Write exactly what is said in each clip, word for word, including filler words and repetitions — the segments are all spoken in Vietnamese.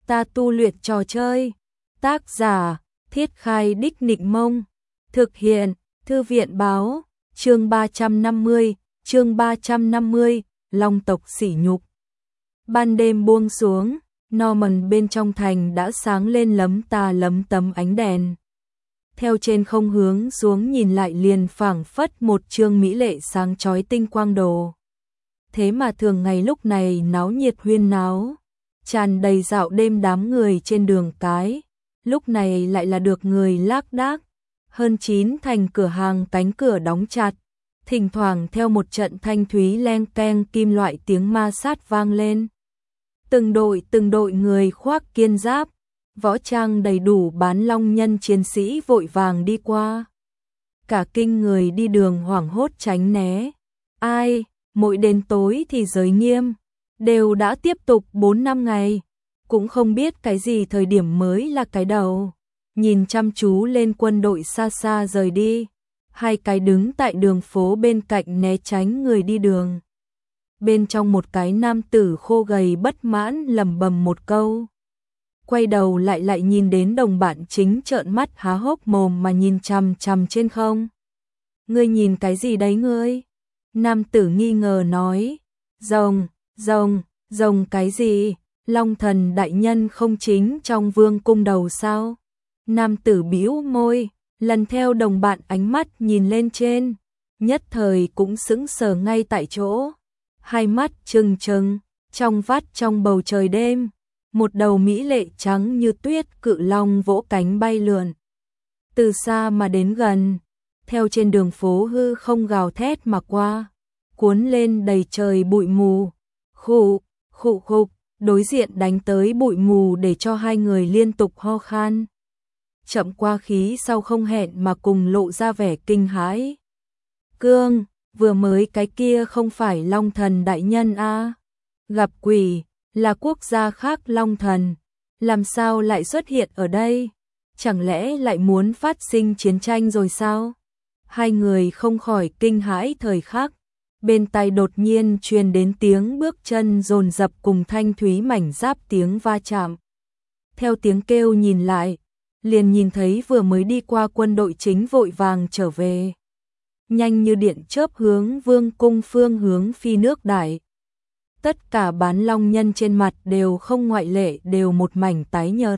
ta tu luyện trò chơi. Tác giả, Thiết Khai Đích Nịnh Mông. Thực hiện, Thư viện báo, chương ba trăm năm mươi, chương ba trăm năm mươi, Long tộc sỉ nhục. Ban đêm buông xuống, Norman bên trong thành đã sáng lên lấm tà lấm tấm ánh đèn. Theo trên không hướng xuống nhìn lại liền phảng phất một chương mỹ lệ sáng chói tinh quang đồ. Thế mà thường ngày lúc này náo nhiệt huyên náo, tràn đầy dạo đêm đám người trên đường cái, lúc này lại là được người lác đác. Hơn chín thành cửa hàng cánh cửa đóng chặt, thỉnh thoảng theo một trận thanh thúy leng keng kim loại tiếng ma sát vang lên. Từng đội từng đội người khoác kiên giáp, võ trang đầy đủ bán long nhân chiến sĩ vội vàng đi qua. Cả kinh người đi đường hoảng hốt tránh né. Ai, mỗi đến tối thì giới nghiêm, đều đã tiếp tục bốn năm ngày, cũng không biết cái gì thời điểm mới là cái đầu. Nhìn chăm chú lên quân đội xa xa rời đi, hai cái đứng tại đường phố bên cạnh né tránh người đi đường. Bên trong một cái nam tử khô gầy bất mãn lẩm bẩm một câu. Quay đầu lại lại nhìn đến đồng bạn chính trợn mắt há hốc mồm mà nhìn chằm chằm trên không. Ngươi nhìn cái gì đấy ngươi? Nam tử nghi ngờ nói. Rồng, rồng, rồng cái gì? Long thần đại nhân không chính trong vương cung đầu sao? Nam tử bĩu môi, lần theo đồng bạn ánh mắt nhìn lên trên, nhất thời cũng sững sờ ngay tại chỗ. Hai mắt trừng trừng, trong vắt trong bầu trời đêm, một đầu mỹ lệ trắng như tuyết cự long vỗ cánh bay lượn. Từ xa mà đến gần, theo trên đường phố hư không gào thét mà qua, cuốn lên đầy trời bụi mù. Khụ, khụ khục, đối diện đánh tới bụi mù để cho hai người liên tục ho khan. Chậm qua khí sau không hẹn mà cùng lộ ra vẻ kinh hãi. Cương, vừa mới cái kia không phải Long thần đại nhân a? À? Gặp quỷ, là quốc gia khác Long thần, làm sao lại xuất hiện ở đây? Chẳng lẽ lại muốn phát sinh chiến tranh rồi sao? Hai người không khỏi kinh hãi thời khắc, bên tai đột nhiên truyền đến tiếng bước chân dồn dập cùng thanh thúy mảnh giáp tiếng va chạm. Theo tiếng kêu nhìn lại, liền nhìn thấy vừa mới đi qua quân đội chính vội vàng trở về. Nhanh như điện chớp hướng vương cung phương hướng phi nước đại. Tất cả bán long nhân trên mặt đều không ngoại lệ đều một mảnh tái nhợt.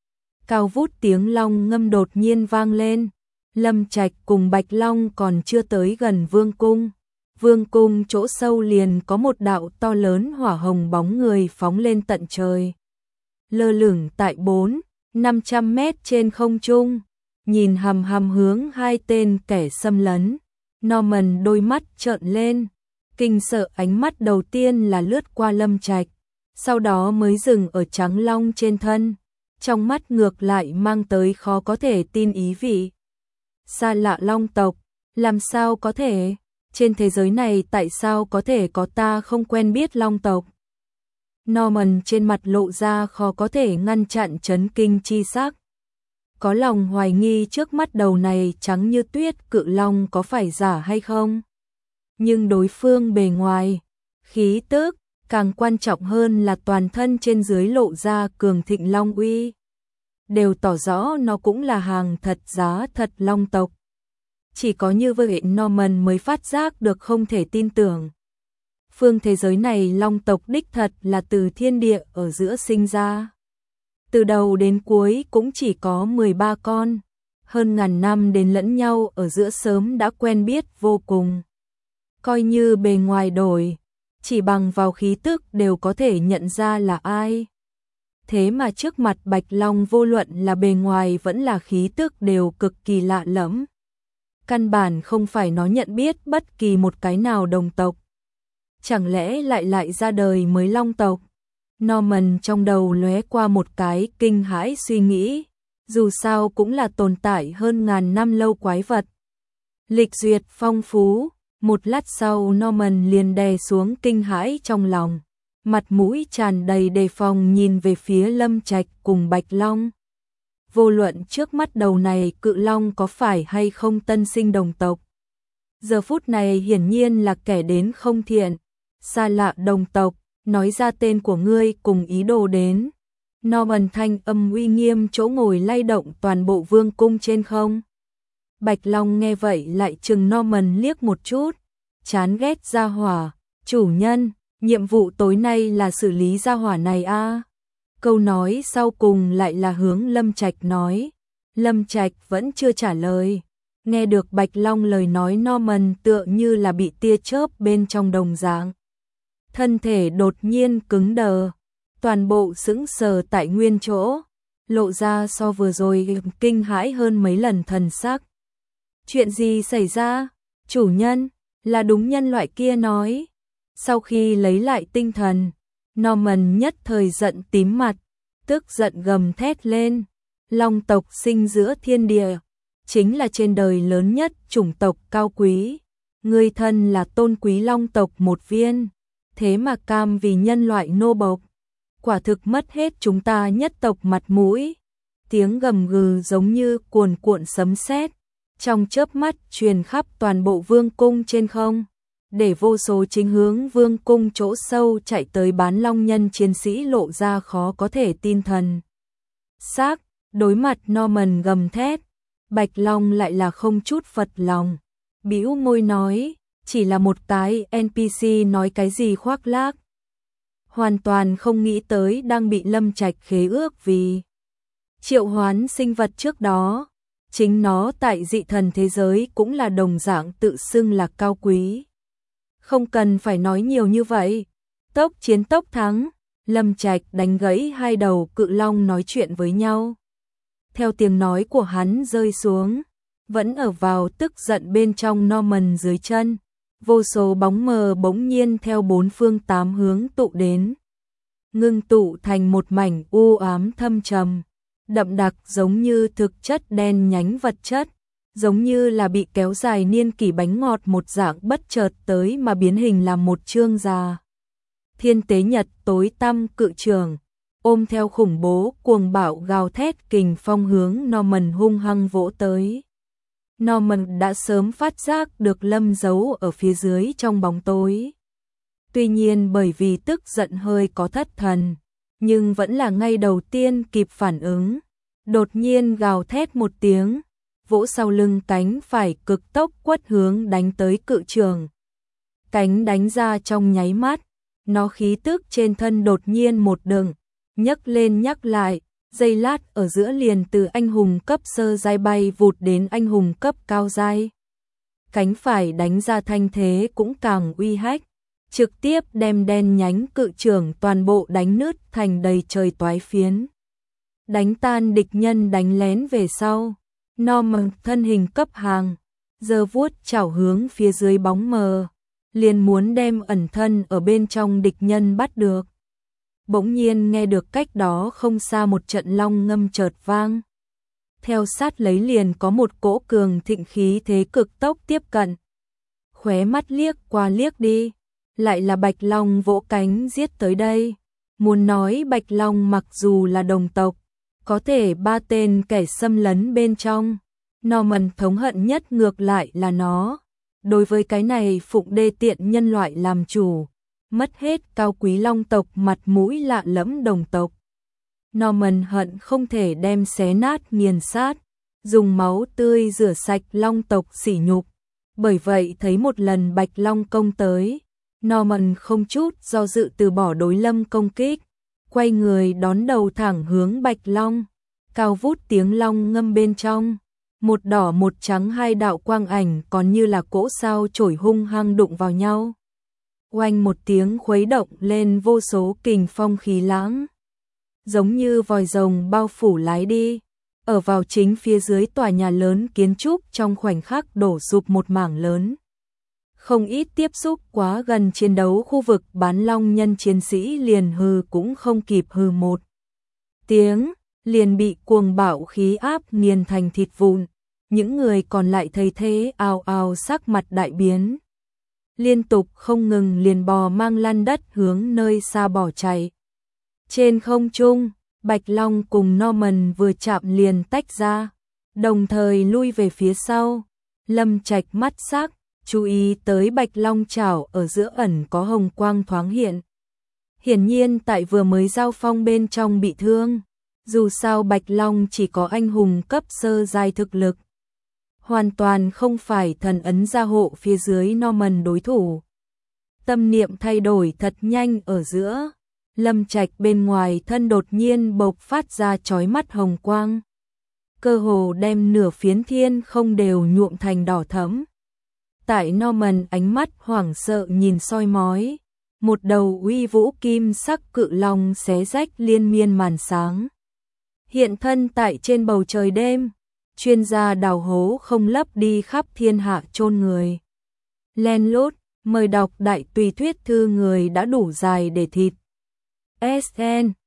Cao vút tiếng long ngâm đột nhiên vang lên. Lâm Trạch cùng Bạch Long còn chưa tới gần vương cung. Vương cung chỗ sâu liền có một đạo to lớn hỏa hồng bóng người phóng lên tận trời. Lơ lửng tại bốn, năm trăm mét trên không trung, nhìn hằm hằm hướng hai tên kẻ xâm lấn. Norman đôi mắt trợn lên, kinh sợ ánh mắt đầu tiên là lướt qua Lâm Trạch, sau đó mới dừng ở Trắng Long trên thân, trong mắt ngược lại mang tới khó có thể tin ý vị. Xa lạ Long tộc, làm sao có thể? Trên thế giới này tại sao có thể có ta không quen biết Long tộc? Norman trên mặt lộ ra khó có thể ngăn chặn chấn kinh chi sắc. Có lòng hoài nghi trước mắt đầu này trắng như tuyết cự long có phải giả hay không. Nhưng đối phương bề ngoài, khí tức, càng quan trọng hơn là toàn thân trên dưới lộ ra cường thịnh long uy. Đều tỏ rõ nó cũng là hàng thật giá thật long tộc. Chỉ có như vậy Norman mới phát giác được không thể tin tưởng. Phương thế giới này long tộc đích thật là từ thiên địa ở giữa sinh ra. Từ đầu đến cuối cũng chỉ có mười ba con, hơn ngàn năm đến lẫn nhau ở giữa sớm đã quen biết vô cùng. Coi như bề ngoài đổi, chỉ bằng vào khí tức đều có thể nhận ra là ai. Thế mà trước mặt Bạch Long vô luận là bề ngoài vẫn là khí tức đều cực kỳ lạ lẫm. Căn bản không phải nó nhận biết bất kỳ một cái nào đồng tộc. Chẳng lẽ lại lại ra đời mới long tộc? Norman trong đầu lóe qua một cái kinh hãi suy nghĩ, dù sao cũng là tồn tại hơn ngàn năm lâu quái vật. Lịch duyệt phong phú, một lát sau Norman liền đè xuống kinh hãi trong lòng, mặt mũi tràn đầy đề phòng nhìn về phía Lâm Trạch cùng Bạch Long. Vô luận trước mắt đầu này cự long có phải hay không tân sinh đồng tộc, giờ phút này hiển nhiên là kẻ đến không thiện, xa lạ đồng tộc. Nói ra tên của ngươi cùng ý đồ đến. Norman thanh âm uy nghiêm chỗ ngồi lay động toàn bộ vương cung trên không. Bạch Long nghe vậy lại chừng Norman liếc một chút, chán ghét gia hỏa, chủ nhân, nhiệm vụ tối nay là xử lý gia hỏa này a. À. Câu nói sau cùng lại là hướng Lâm Trạch nói. Lâm Trạch vẫn chưa trả lời. Nghe được Bạch Long lời nói Norman tựa như là bị tia chớp bên trong đồng dạng. Thân thể đột nhiên cứng đờ, toàn bộ sững sờ tại nguyên chỗ, lộ ra so vừa rồi kinh hãi hơn mấy lần thần sắc. Chuyện gì xảy ra? Chủ nhân, là đúng nhân loại kia nói. Sau khi lấy lại tinh thần, Norman nhất thời giận tím mặt, tức giận gầm thét lên. Long tộc sinh giữa thiên địa, chính là trên đời lớn nhất chủng tộc cao quý. Ngươi thân là tôn quý long tộc một viên, thế mà cam vì nhân loại nô bộc. Quả thực mất hết chúng ta nhất tộc mặt mũi. Tiếng gầm gừ giống như cuồn cuộn sấm sét, trong chớp mắt truyền khắp toàn bộ vương cung trên không, để vô số chính hướng vương cung chỗ sâu chạy tới bán long nhân chiến sĩ lộ ra khó có thể tin thần xác. Đối mặt Norman gầm thét, Bạch Long lại là không chút phật lòng, bĩu môi nói, chỉ là một cái en pê xê nói cái gì khoác lác. Hoàn toàn không nghĩ tới đang bị Lâm Trạch khế ước vì triệu hoán sinh vật trước đó. Chính nó tại dị thần thế giới cũng là đồng dạng tự xưng là cao quý. Không cần phải nói nhiều như vậy. Tốc chiến tốc thắng, Lâm Trạch đánh gãy hai đầu cự long nói chuyện với nhau. Theo tiếng nói của hắn rơi xuống, vẫn ở vào tức giận bên trong Norman dưới chân. Vô số bóng mờ bỗng nhiên theo bốn phương tám hướng tụ đến, ngưng tụ thành một mảnh u ám thâm trầm, đậm đặc giống như thực chất đen nhánh vật chất, giống như là bị kéo dài niên kỷ bánh ngọt một dạng bất chợt tới mà biến hình làm một chương già. Thiên tế nhật tối tăm cự trường, ôm theo khủng bố cuồng bạo gào thét kình phong hướng Norman hung hăng vỗ tới. Norman đã sớm phát giác được Lâm giấu ở phía dưới trong bóng tối. Tuy nhiên bởi vì tức giận hơi có thất thần, nhưng vẫn là ngay đầu tiên kịp phản ứng. Đột nhiên gào thét một tiếng, vỗ sau lưng cánh phải cực tốc quất hướng đánh tới cự trường. Cánh đánh ra trong nháy mắt, nó khí tức trên thân đột nhiên một đường, nhấc lên nhắc lại, giây lát ở giữa liền từ anh hùng cấp sơ giai bay vụt đến anh hùng cấp cao giai. Cánh phải đánh ra thanh thế cũng càng uy hách, trực tiếp đem đen nhánh cự trường toàn bộ đánh nứt thành đầy trời toái phiến. Đánh tan địch nhân đánh lén về sau, Norman thân hình cấp hàng, giơ vuốt chảo hướng phía dưới bóng mờ, liền muốn đem ẩn thân ở bên trong địch nhân bắt được. Bỗng nhiên nghe được cách đó không xa một trận long ngâm chợt vang. Theo sát lấy liền có một cỗ cường thịnh khí thế cực tốc tiếp cận. Khóe mắt liếc qua liếc đi, lại là Bạch Long vỗ cánh giết tới đây. Muốn nói Bạch Long mặc dù là đồng tộc, có thể ba tên kẻ xâm lấn bên trong, Norman thống hận nhất ngược lại là nó. Đối với cái này phụng đê tiện nhân loại làm chủ, mất hết cao quý long tộc mặt mũi lạ lẫm đồng tộc. Norman hận không thể đem xé nát nghiền sát, dùng máu tươi rửa sạch long tộc sỉ nhục. Bởi vậy thấy một lần Bạch Long công tới, Norman không chút do dự từ bỏ đối Lâm công kích, quay người đón đầu thẳng hướng Bạch Long. Cao vút tiếng long ngâm bên trong, một đỏ một trắng hai đạo quang ảnh còn như là cỗ sao chổi hung hăng đụng vào nhau. Oanh một tiếng khuấy động lên vô số kình phong khí lãng, giống như vòi rồng bao phủ lái đi, ở vào chính phía dưới tòa nhà lớn kiến trúc trong khoảnh khắc đổ sụp một mảng lớn. Không ít tiếp xúc quá gần chiến đấu khu vực bán long nhân chiến sĩ liền hừ cũng không kịp hừ một tiếng, liền bị cuồng bạo khí áp nghiền thành thịt vụn. Những người còn lại thấy thế ào ào sắc mặt đại biến, liên tục không ngừng liền bò mang lăn đất hướng nơi xa bỏ chạy. Trên không trung, Bạch Long cùng Norman vừa chạm liền tách ra, đồng thời lui về phía sau. Lâm Trạch mắt sắc, chú ý tới Bạch Long chảo ở giữa ẩn có hồng quang thoáng hiện. Hiển nhiên tại vừa mới giao phong bên trong bị thương. Dù sao Bạch Long chỉ có anh hùng cấp sơ giai thực lực. Hoàn toàn không phải thần ấn gia hộ phía dưới Norman đối thủ. Tâm niệm thay đổi thật nhanh ở giữa. Lâm Trạch bên ngoài thân đột nhiên bộc phát ra chói mắt hồng quang. Cơ hồ đem nửa phiến thiên không đều nhuộm thành đỏ thẫm. Tại Norman ánh mắt hoảng sợ nhìn soi mói. Một đầu uy vũ kim sắc cự long xé rách liên miên màn sáng. Hiện thân tại trên bầu trời đêm. Chuyên gia đào hố không lấp đi khắp thiên hạ chôn người. Len lút, mời đọc đại tùy thuyết thư người đã đủ dài để thịt. ét en